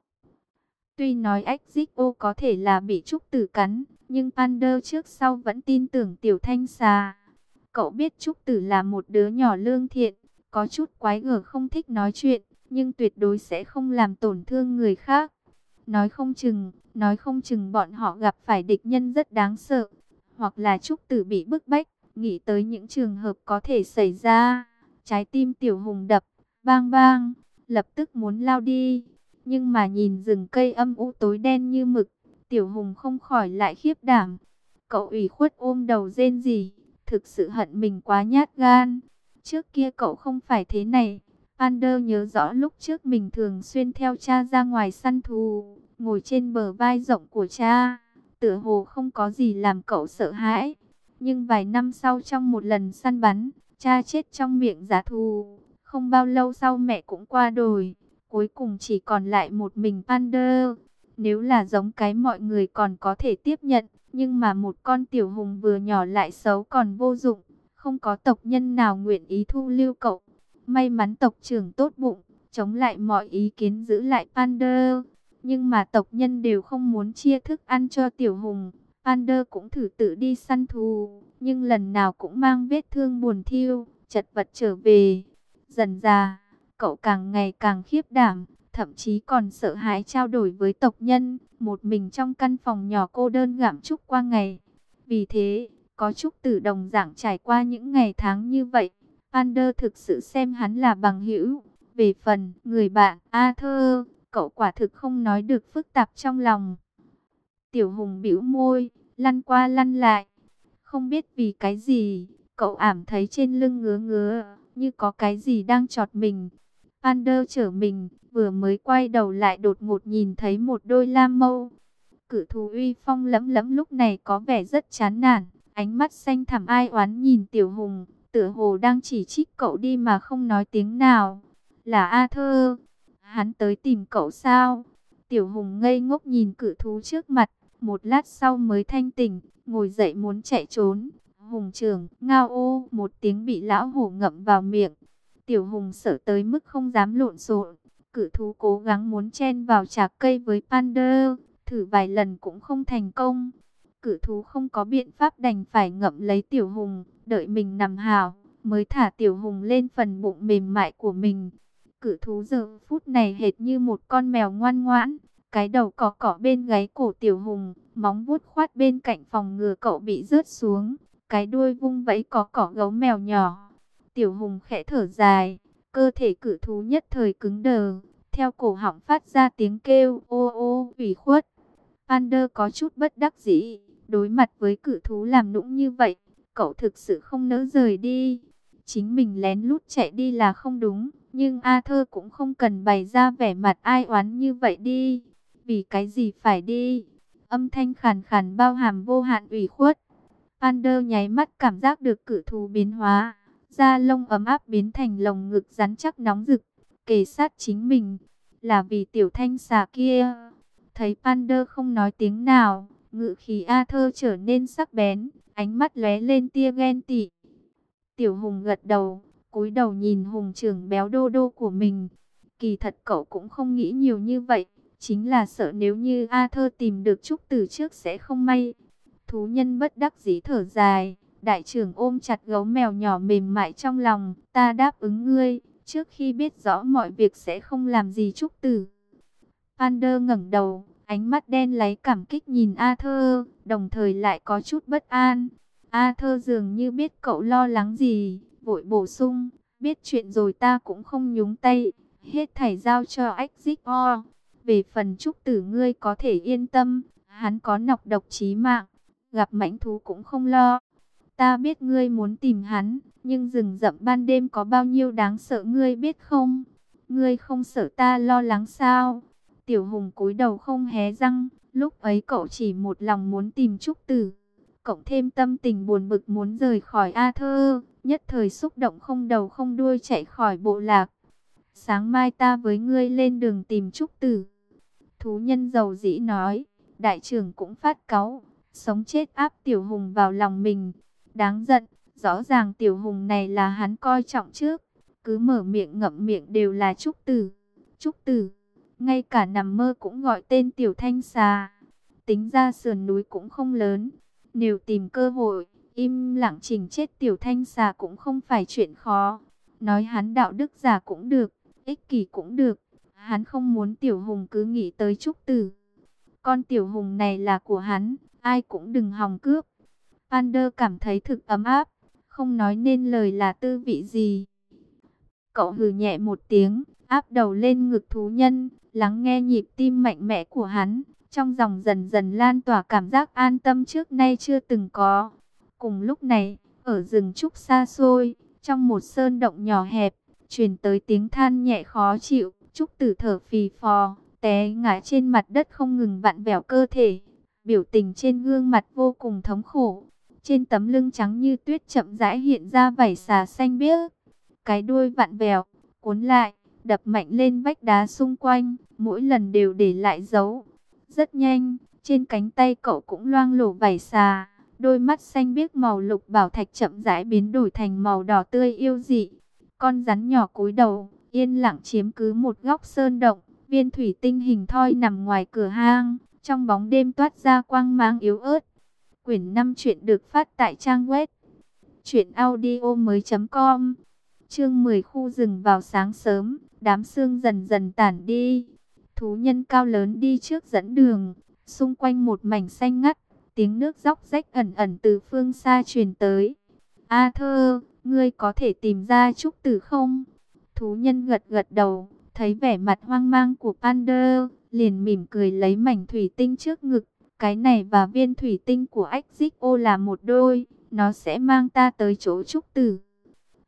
S1: Tuy nói ếch dích ô có thể là bị Trúc Tử cắn, nhưng Pander trước sau vẫn tin tưởng Tiểu Thanh Xà. Cậu biết Trúc Tử là một đứa nhỏ lương thiện, có chút quái gở không thích nói chuyện, nhưng tuyệt đối sẽ không làm tổn thương người khác. Nói không chừng, nói không chừng bọn họ gặp phải địch nhân rất đáng sợ, hoặc là Trúc Tử bị bức bách. Nghĩ tới những trường hợp có thể xảy ra, trái tim Tiểu Hùng đập bang bang, lập tức muốn lao đi. Nhưng mà nhìn rừng cây âm u tối đen như mực, Tiểu Hùng không khỏi lại khiếp đảm. Cậu ủy khuất ôm đầu rên rỉ, thực sự hận mình quá nhát gan. Trước kia cậu không phải thế này. Pander nhớ rõ lúc trước mình thường xuyên theo cha ra ngoài săn thú, ngồi trên bờ vai rộng của cha, tựa hồ không có gì làm cậu sợ hãi. Nhưng vài năm sau trong một lần săn bắn, cha chết trong miệng dã thú. Không bao lâu sau mẹ cũng qua đời, cuối cùng chỉ còn lại một mình Pander. Nếu là giống cái mọi người còn có thể tiếp nhận, nhưng mà một con Tiểu Hùng vừa nhỏ lại xấu còn vô dụng, không có tộc nhân nào nguyện ý thu lưu cậu. May mắn tộc trưởng tốt bụng, chống lại mọi ý kiến giữ lại Pander. Nhưng mà tộc nhân đều không muốn chia thức ăn cho Tiểu Hùng. Pander cũng thử tự đi săn thú, nhưng lần nào cũng mang vết thương buồn thiêu, chật vật trở về. Dần dà, cậu càng ngày càng khiếp đảm, thậm chí còn sợ hãi trao đổi với tộc nhân, một mình trong căn phòng nhỏ cô đơn gặm Trúc qua ngày. Vì thế, có Trúc Tử đồng dạng trải qua những ngày tháng như vậy, Pander thực sự xem hắn là bằng hữu. Về phần người bạn Arthur, cậu quả thực không nói được phức tạp trong lòng. Tiểu Hùng bĩu môi, lăn qua lăn lại. Không biết vì cái gì, cậu ảm thấy trên lưng ngứa ngứa, như có cái gì đang chọt mình. Pander trở mình, vừa mới quay đầu lại đột ngột nhìn thấy một đôi lam mâu. Cự thú uy phong lẫm lẫm lúc này có vẻ rất chán nản, ánh mắt xanh thẳm ai oán nhìn Tiểu Hùng, tựa hồ đang chỉ trích cậu đi mà không nói tiếng nào. Là Arthur, hắn tới tìm cậu sao? Tiểu Hùng ngây ngốc nhìn cự thú trước mặt, một lát sau mới thanh tỉnh, ngồi dậy muốn chạy trốn. Hùng trưởng, ngao ô, một tiếng bị lão hổ ngậm vào miệng. Tiểu Hùng sợ tới mức không dám lộn xộn. Cự thú cố gắng muốn chen vào trạc cây với Pander, thử vài lần cũng không thành công. Cự thú không có biện pháp đành phải ngậm lấy Tiểu Hùng, đợi mình nằm hào, mới thả Tiểu Hùng lên phần bụng mềm mại của mình. Cự thú giờ phút này hệt như một con mèo ngoan ngoãn, cái đầu cọ cọ bên gáy cổ Tiểu Hùng, móng vuốt khoát bên cạnh phòng ngừa cậu bị rớt xuống, cái đuôi vung vẫy cọ cọ gấu mèo nhỏ. Tiểu Hùng khẽ thở dài, cơ thể cự thú nhất thời cứng đờ, theo cổ họng phát ra tiếng kêu ô ô ủy khuất. Pander có chút bất đắc dĩ, đối mặt với cự thú làm nũng như vậy, cậu thực sự không nỡ rời đi. Chính mình lén lút chạy đi là không đúng, nhưng Arthur cũng không cần bày ra vẻ mặt ai oán như vậy đi. Vì cái gì phải đi? Âm thanh khàn khàn bao hàm vô hạn ủy khuất. Pander nháy mắt cảm giác được cự thú biến hóa, da lông ấm áp biến thành lồng ngực rắn chắc nóng rực, kề sát chính mình. Là vì tiểu thanh xà kia. Thấy Pander không nói tiếng nào, ngự khí Arthur trở nên sắc bén, ánh mắt lóe lên tia ghen tị. Tiểu Hùng gật đầu, cúi đầu nhìn Hùng trưởng béo đô đô của mình. Kỳ thật cậu cũng không nghĩ nhiều như vậy, chính là sợ nếu như Arthur tìm được Trúc Tử trước sẽ không may. Thú nhân bất đắc dĩ thở dài, đại trưởng ôm chặt gấu mèo nhỏ mềm mại trong lòng, ta đáp ứng ngươi, trước khi biết rõ mọi việc sẽ không làm gì Trúc Tử. Pander ngẩng đầu, ánh mắt đen láy cảm kích nhìn Arthur, đồng thời lại có chút bất an. Arthur dường như biết cậu lo lắng gì, vội bổ sung, biết chuyện rồi ta cũng không nhúng tay, hết thảy giao cho Exit-O. Về phần Trúc Tử ngươi có thể yên tâm, hắn có nọc độc chí mạng, gặp mãnh thú cũng không lo. Ta biết ngươi muốn tìm hắn, nhưng rừng rậm ban đêm có bao nhiêu đáng sợ ngươi biết không? Ngươi không sợ ta lo lắng sao? Tiểu Hùng cúi đầu không hé răng, lúc ấy cậu chỉ một lòng muốn tìm Trúc Tử, cộng thêm tâm tình buồn bực muốn rời khỏi Arthur, nhất thời xúc động không đầu không đuôi chạy khỏi bộ lạc. Sáng mai ta với ngươi lên đường tìm Trúc Tử. Thú nhân giàu dĩ nói, đại trưởng cũng phát cáu, sống chết áp Tiểu Hùng vào lòng mình. Đáng giận, rõ ràng Tiểu Hùng này là hắn coi trọng trước, cứ mở miệng ngậm miệng đều là Trúc Tử, Trúc Tử. Ngay cả nằm mơ cũng gọi tên tiểu thanh xà. Tính ra sườn núi cũng không lớn, nếu tìm cơ hội, im lặng chỉnh chết tiểu thanh xà cũng không phải chuyện khó. Nói hắn đạo đức giả cũng được, ích kỷ cũng được. Hắn không muốn Tiểu Hùng cứ nghĩ tới Trúc Tử. Con Tiểu Hùng này là của hắn, ai cũng đừng hòng cướp. Pander cảm thấy thực ấm áp, không nói nên lời là tư vị gì. Cậu hừ nhẹ một tiếng, áp đầu lên ngực thú nhân, lắng nghe nhịp tim mạnh mẽ của hắn, trong lòng dần dần lan tỏa cảm giác an tâm trước nay chưa từng có. Cùng lúc này, ở rừng trúc xa xôi, trong một sơn động nhỏ hẹp, truyền tới tiếng than nhẹ khó chịu. Trúc Tử thở phì phò, té ngã trên mặt đất không ngừng vặn vẹo cơ thể, biểu tình trên gương mặt vô cùng thống khổ. Trên tấm lưng trắng như tuyết chậm rãi hiện ra vảy xà xanh biếc, cái đuôi vặn vẹo, cuốn lại, đập mạnh lên vách đá xung quanh, mỗi lần đều để lại dấu. Rất nhanh, trên cánh tay cậu cũng loang lổ vảy xà, đôi mắt xanh biếc màu lục bảo thạch chậm rãi biến đổi thành màu đỏ tươi yêu dị. Con rắn nhỏ cúi đầu, yên lặng chiếm cứ một góc sơn động, viên thủy tinh hình thoi nằm ngoài cửa hang, trong bóng đêm toát ra quang mang yếu ớt. Quyển năm truyện được phát tại trang web truyện audio mới.com. Chương mười khu rừng vào sáng sớm, đám sương dần dần tản đi. Thú nhân cao lớn đi trước dẫn đường, xung quanh một mảnh xanh ngắt, tiếng nước róc rách ẩn ẩn từ phương xa truyền tới. Arthur, ngươi có thể tìm ra Trúc Tử không? Thú nhân gật gật đầu, thấy vẻ mặt hoang mang của Pander, liền mỉm cười lấy mảnh thủy tinh trước ngực. Cái này và viên thủy tinh của Exit-O là một đôi, nó sẽ mang ta tới chỗ Trúc Tử.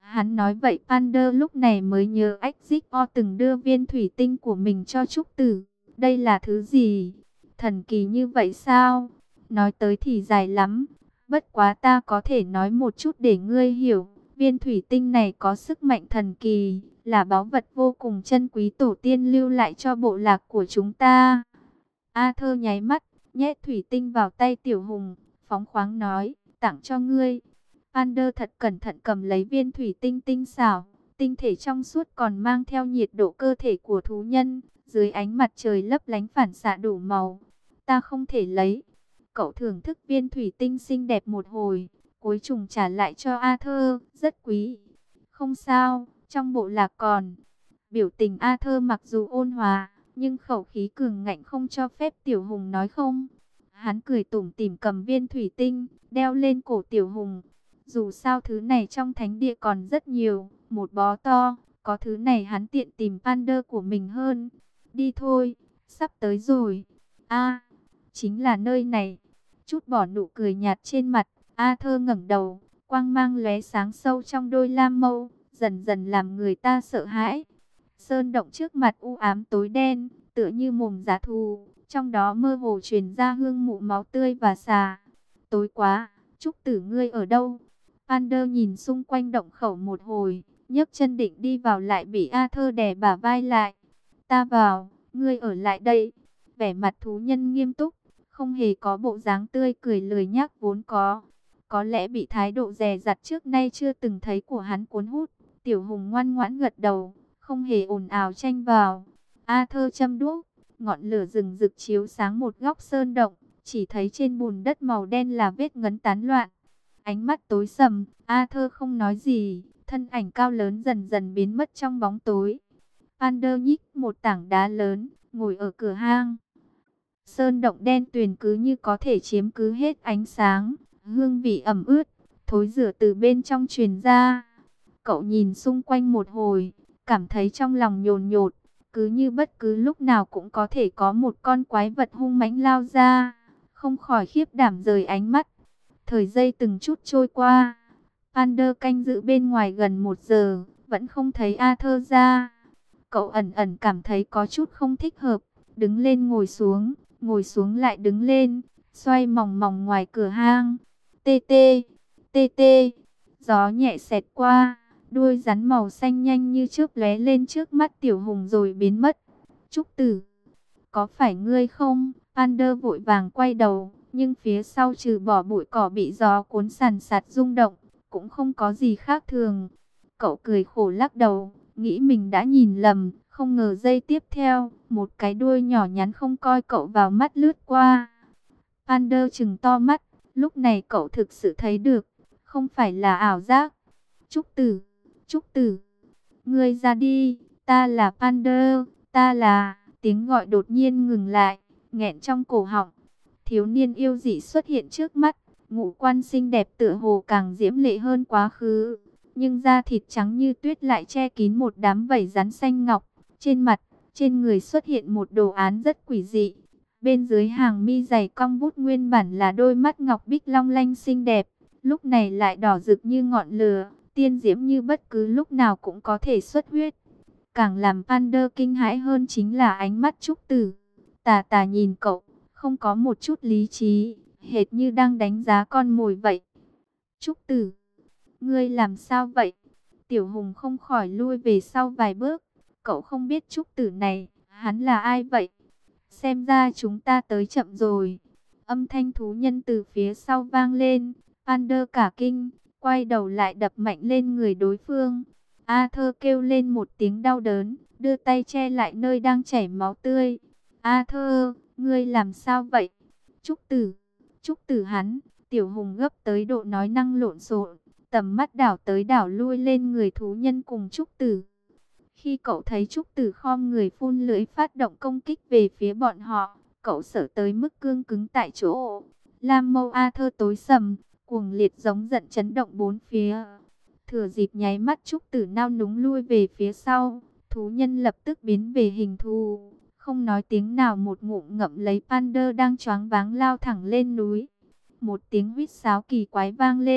S1: Hắn nói vậy Pander lúc này mới nhớ Exit-O từng đưa viên thủy tinh của mình cho Trúc Tử. Đây là thứ gì? Thần kỳ như vậy sao? Nói tới thì dài lắm. Bất quá ta có thể nói một chút để ngươi hiểu. Viên thủy tinh này có sức mạnh thần kỳ, là báu vật vô cùng chân quý tổ tiên lưu lại cho bộ lạc của chúng ta. Arthur nháy mắt, nhét thủy tinh vào tay Tiểu Hùng, phóng khoáng nói, tặng cho ngươi. Pander thật cẩn thận cầm lấy viên thủy tinh tinh xảo, tinh thể trong suốt còn mang theo nhiệt độ cơ thể của thú nhân, dưới ánh mặt trời lấp lánh phản xạ đủ màu. Ta không thể lấy. Cậu thưởng thức viên thủy tinh xinh đẹp một hồi, cuối cùng trả lại cho Arthur, rất quý. Không sao, trong bộ lạc còn. Biểu tình Arthur mặc dù ôn hòa, nhưng khẩu khí cường ngạnh không cho phép Tiểu Hùng nói không. Hắn cười tủm tỉm cầm viên thủy tinh, đeo lên cổ Tiểu Hùng. Dù sao thứ này trong thánh địa còn rất nhiều, một bó to, có thứ này hắn tiện tìm Pander của mình hơn. Đi thôi, sắp tới rồi. A, chính là nơi này. Chút bỏ nụ cười nhạt trên mặt, Arthur ngẩng đầu, quang mang lóe sáng sâu trong đôi lam mâu, dần dần làm người ta sợ hãi. Sơn động trước mặt u ám tối đen, tựa như mồm giá thú, trong đó mơ hồ truyền ra hương mụ máu tươi và xà. Tối quá, Trúc Tử ngươi ở đâu? Pander nhìn xung quanh động khẩu một hồi, nhấc chân định đi vào lại bị Arthur đè bả vai lại. Ta vào, ngươi ở lại đây. Vẻ mặt thú nhân nghiêm túc, không hề có bộ dáng tươi cười lười nhác vốn có. Có lẽ bị thái độ dè dặt trước nay chưa từng thấy của hắn cuốn hút. Tiểu Hùng ngoan ngoãn gật đầu, không hề ồn ào tranh vào. Arthur châm đuốc, ngọn lửa rừng rực chiếu sáng một góc sơn động, chỉ thấy trên bùn đất màu đen là vết ngấn tán loạn. Ánh mắt tối sầm, Arthur không nói gì, thân ảnh cao lớn dần dần biến mất trong bóng tối. Pander nhích một tảng đá lớn, ngồi ở cửa hang. Sơn động đen tuyền cứ như có thể chiếm cứ hết ánh sáng, hương vị ẩm ướt, thối rửa từ bên trong truyền ra. Cậu nhìn xung quanh một hồi, cảm thấy trong lòng nhồn nhột, cứ như bất cứ lúc nào cũng có thể có một con quái vật hung mãnh lao ra, không khỏi khiếp đảm rời ánh mắt. Thời giây từng chút trôi qua, Pander canh giữ bên ngoài gần một giờ, vẫn không thấy Arthur ra. Cậu ẩn ẩn cảm thấy có chút không thích hợp, đứng lên ngồi xuống, ngồi xuống lại đứng lên, xoay mòng mòng ngoài cửa hang. Tê tê, tê tê, gió nhẹ xẹt qua, đuôi rắn màu xanh nhanh như chớp lóe lên trước mắt Tiểu Hùng rồi biến mất. Trúc Tử, có phải ngươi không? Pander vội vàng quay đầu, nhưng phía sau trừ bỏ bụi cỏ bị gió cuốn sàn sạt rung động, cũng không có gì khác thường. Cậu cười khổ lắc đầu, nghĩ mình đã nhìn lầm, không ngờ giây tiếp theo, một cái đuôi nhỏ nhắn không coi cậu vào mắt lướt qua. Pander trừng to mắt, lúc này cậu thực sự thấy được, không phải là ảo giác. Trúc Tử, Trúc Tử, ngươi ra đi, ta là Pander, ta là... Tiếng gọi đột nhiên ngừng lại, nghẹn trong cổ họng. Thiếu niên yêu dị xuất hiện trước mắt, ngũ quan xinh đẹp tựa hồ càng diễm lệ hơn quá khứ. Nhưng da thịt trắng như tuyết lại che kín một đám vảy rắn xanh ngọc. Trên mặt, trên người xuất hiện một đồ án rất quỷ dị. Bên dưới hàng mi dày cong vút nguyên bản là đôi mắt ngọc bích long lanh xinh đẹp, lúc này lại đỏ rực như ngọn lửa, tiên diễm như bất cứ lúc nào cũng có thể xuất huyết. Càng làm Pander kinh hãi hơn chính là ánh mắt Trúc Tử. Tà tà nhìn cậu, không có một chút lý trí, hệt như đang đánh giá con mồi vậy. Trúc Tử, ngươi làm sao vậy? Tiểu Hùng không khỏi lui về sau vài bước. Cậu không biết Trúc Tử này, hắn là ai vậy? Xem ra chúng ta tới chậm rồi. Âm thanh thú nhân từ phía sau vang lên. Pander cả kinh, quay đầu lại đập mạnh lên người đối phương. Arthur kêu lên một tiếng đau đớn, đưa tay che lại nơi đang chảy máu tươi. Arthur, ngươi làm sao vậy? Trúc Tử, Trúc Tử hắn. Tiểu Hùng gấp tới độ nói năng lộn xộn, tầm mắt đảo tới đảo lui lên người thú nhân cùng Trúc Tử. Khi cậu thấy Trúc Tử khom người phun lưỡi phát động công kích về phía bọn họ, cậu sợ tới mức cương cứng tại chỗ. Lam mâu Arthur tối sầm, cuồng liệt giống giận chấn động bốn phía. Thừa dịp nháy mắt Trúc Tử nao núng lui về phía sau, thú nhân lập tức biến về hình thù, không nói tiếng nào một ngụm ngậm lấy Pander đang choáng váng lao thẳng lên núi. Một tiếng huýt sáo kỳ quái vang lên,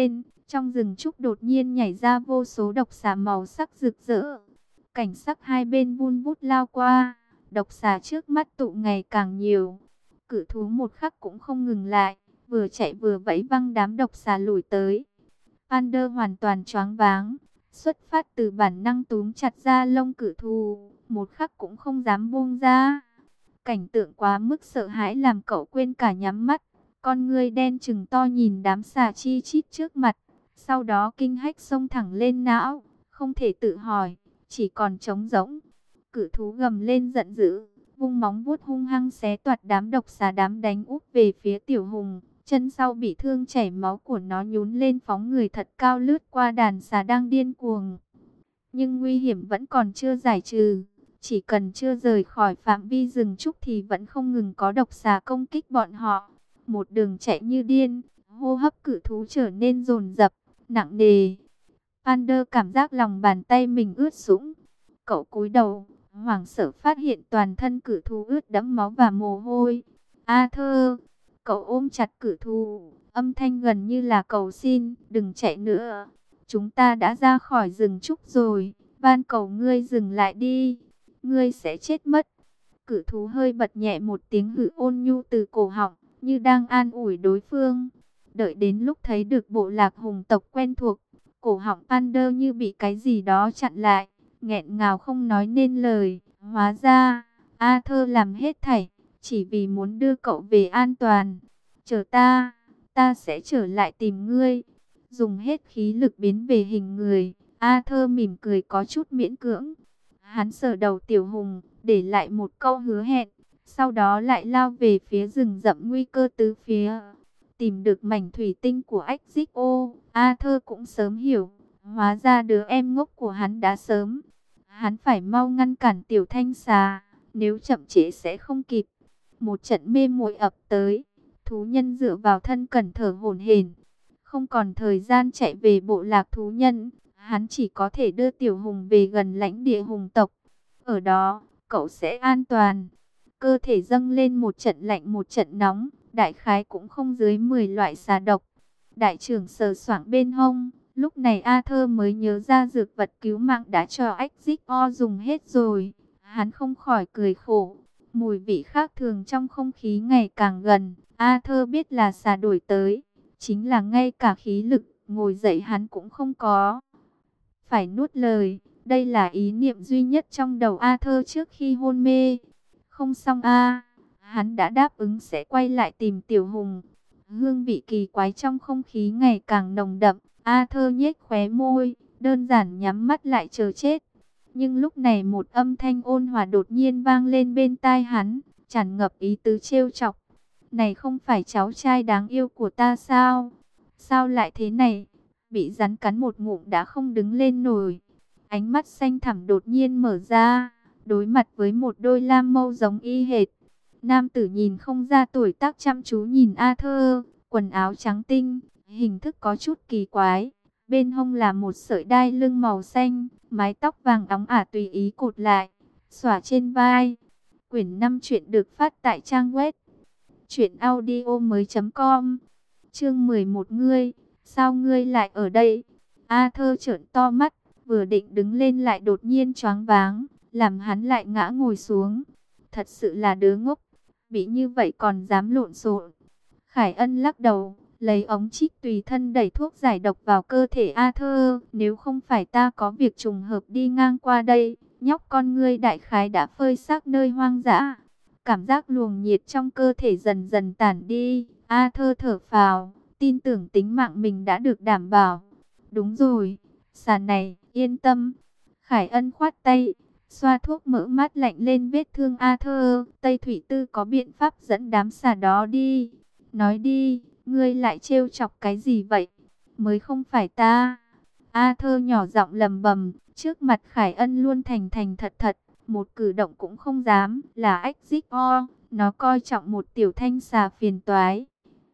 S1: Trong rừng trúc đột nhiên nhảy ra vô số độc xà màu sắc rực rỡ. Cảnh sắc hai bên vun vút lao qua, độc xà trước mắt tụ ngày càng nhiều. Cự thú một khắc cũng không ngừng lại, vừa chạy vừa vẫy văng đám độc xà lùi tới. Pander hoàn toàn choáng váng, xuất phát từ bản năng túm chặt da lông cự thú, một khắc cũng không dám buông ra. Cảnh tượng quá mức sợ hãi làm cậu quên cả nhắm mắt, con ngươi đen trừng to nhìn đám xà chi chít trước mặt, sau đó kinh hách xông thẳng lên não, không thể tự hỏi, chỉ còn trống rỗng. Cự thú gầm lên giận dữ, vung móng vuốt hung hăng xé toạc đám độc xà đám đánh úp về phía Tiểu Hùng. Chân sau bị thương chảy máu của nó nhún lên phóng người thật cao lướt qua đàn xà đang điên cuồng. Nhưng nguy hiểm vẫn còn chưa giải trừ. Chỉ cần chưa rời khỏi phạm vi rừng trúc thì vẫn không ngừng có độc xà công kích bọn họ. Một đường chạy như điên, hô hấp cự thú trở nên dồn dập, nặng nề. Pander cảm giác lòng bàn tay mình ướt sũng. Cậu cúi đầu, hoảng sợ phát hiện toàn thân cự thú ướt đẫm máu và mồ hôi. Arthur! Cậu ôm chặt cự thú, âm thanh gần như là cầu xin, đừng chạy nữa. Chúng ta đã ra khỏi rừng trúc rồi, van cầu ngươi dừng lại đi, ngươi sẽ chết mất. Cự thú hơi bật nhẹ một tiếng hự ôn nhu từ cổ họng, như đang an ủi đối phương. Đợi đến lúc thấy được bộ lạc hùng tộc quen thuộc, cổ họng Pander như bị cái gì đó chặn lại, nghẹn ngào không nói nên lời. Hóa ra, Arthur làm hết thảy chỉ vì muốn đưa cậu về an toàn. Chờ ta, ta sẽ trở lại tìm ngươi. Dùng hết khí lực biến về hình người, Arthur mỉm cười có chút miễn cưỡng. Hắn sờ đầu Tiểu Hùng, để lại một câu hứa hẹn, sau đó lại lao về phía rừng rậm nguy cơ tứ phía. Tìm được mảnh thủy tinh của Exio, Arthur cũng sớm hiểu, hóa ra đứa em ngốc của hắn đã sớm. Hắn phải mau ngăn cản Tiểu Thanh Xà, nếu chậm trễ sẽ không kịp. Một trận mê muội ập tới, thú nhân dựa vào thân cẩn thở hổn hển, không còn thời gian chạy về bộ lạc thú nhân, hắn chỉ có thể đưa Tiểu Hùng về gần lãnh địa hùng tộc. Ở đó, cậu sẽ an toàn. Cơ thể dâng lên một trận lạnh một trận nóng, đại khái cũng không dưới mười loại xà độc. Đại trưởng sờ soạng bên hông, lúc này Arthur mới nhớ ra dược vật cứu mạng đã cho Exio dùng hết rồi. Hắn không khỏi cười khổ. Mùi vị khác thường trong không khí ngày càng gần, Arthur biết là xà đuổi tới. Chính là ngay cả khí lực ngồi dậy hắn cũng không có. Phải nuốt lời, đây là ý niệm duy nhất trong đầu Arthur trước khi hôn mê. Không xong a, hắn đã đáp ứng sẽ quay lại tìm Tiểu Hùng. Hương vị kỳ quái trong không khí ngày càng nồng đậm, Arthur nhếch khóe môi, đơn giản nhắm mắt lại chờ chết. Nhưng lúc này một âm thanh ôn hòa đột nhiên vang lên bên tai hắn, tràn ngập ý tứ trêu chọc. Này không phải cháu trai đáng yêu của ta sao? Sao lại thế này? Bị rắn cắn một ngụm đã không đứng lên nổi. Ánh mắt xanh thẳm đột nhiên mở ra, đối mặt với một đôi lam mâu giống y hệt. Nam tử nhìn không ra tuổi tác chăm chú nhìn Arthur, quần áo trắng tinh, hình thức có chút kỳ quái. Bên hông là một sợi đai lưng màu xanh, mái tóc vàng óng ả tùy ý cột lại, xõa trên vai. Quyển năm truyện được phát tại trang web truyện audio mới chấm com. Chương mười một, ngươi, sao ngươi lại ở đây? Arthur trợn to mắt, vừa định đứng lên lại đột nhiên choáng váng, làm hắn lại ngã ngồi xuống. Thật sự là đứa ngốc, bị như vậy còn dám lộn xộn. Khải Ân lắc đầu, lấy ống trích tùy thân đẩy thuốc giải độc vào cơ thể Arthur. Nếu không phải ta có việc trùng hợp đi ngang qua đây, nhóc con ngươi đại khái đã phơi xác nơi hoang dã. Cảm giác luồng nhiệt trong cơ thể dần dần tản đi, Arthur thở phào, tin tưởng tính mạng mình đã được đảm bảo. Đúng rồi, xà này, yên tâm. Khải Ân khoát tay, xoa thuốc mỡ mát lạnh lên vết thương Arthur. Tây Thủy Tư có biện pháp dẫn đám xà đó đi. Nói đi, ngươi lại trêu chọc cái gì vậy? Mới không phải ta. Arthur nhỏ giọng lầm bầm, trước mặt Khải Ân luôn thành thành thật thật, một cử động cũng không dám. Là Exio, nó coi trọng một tiểu thanh xà phiền toái,